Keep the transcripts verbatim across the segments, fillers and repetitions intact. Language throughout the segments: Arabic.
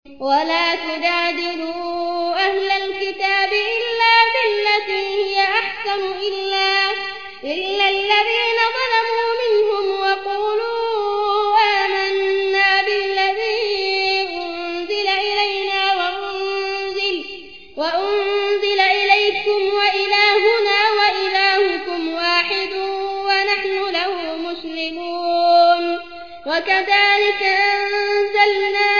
ولا تجادلوا أهل الكتاب إلا بالتي هي أحسن إلا, إلا الذين ظلموا منهم وقولوا آمنا بالذي أنزل إلينا وأنزل, وأنزل إليكم وإلهنا وإلهكم واحد ونحن له مسلمون. وكذلك أنزلنا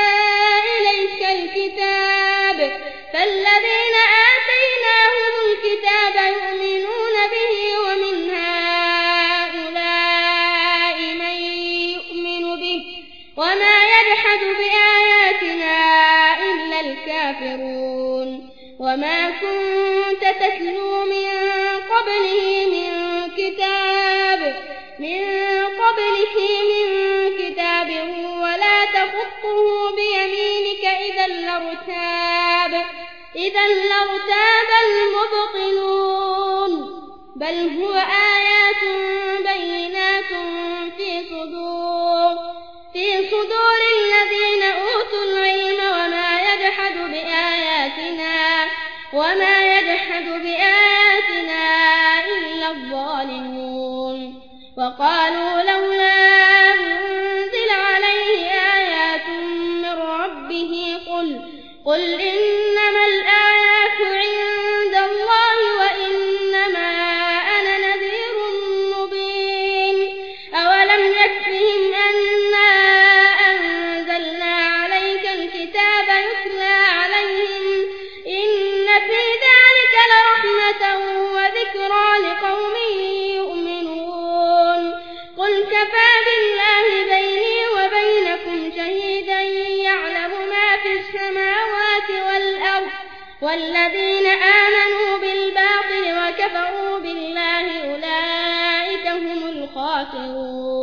الكتاب فالذين آتيناهم الكتاب يؤمنون به ومن هؤلاء من يؤمن به وما يجحد بآياتنا إلا الكافرون. وما كنت تتلو من قبله من كتاب من قبله من كتاب ولا تخطه بيمينك إذا لارتاب إذا لارتاب المبطلون. بل هو آيات بينات في صدور في صدور الذين أوتوا العلم وما يجحد بآياتنا وما يجحد بآياتنا إلا الظالمون. وقالوا لولا أنزل عليه آيات من ربه قل قل إنما الآيات عند الله وإنما أنا نذير مبين. أولم يكفهم أنا أنزلنا عليك الكتاب يتلى عليهم إن في ذلك لرحمة وذكرى لقوم يؤمنون. قل كفى بالله بيني وبينكم شهيدا يعلم ما في السماوات والأرض والذين آمنوا بالباطل وكفروا بالله أولئك هم الخاسرون.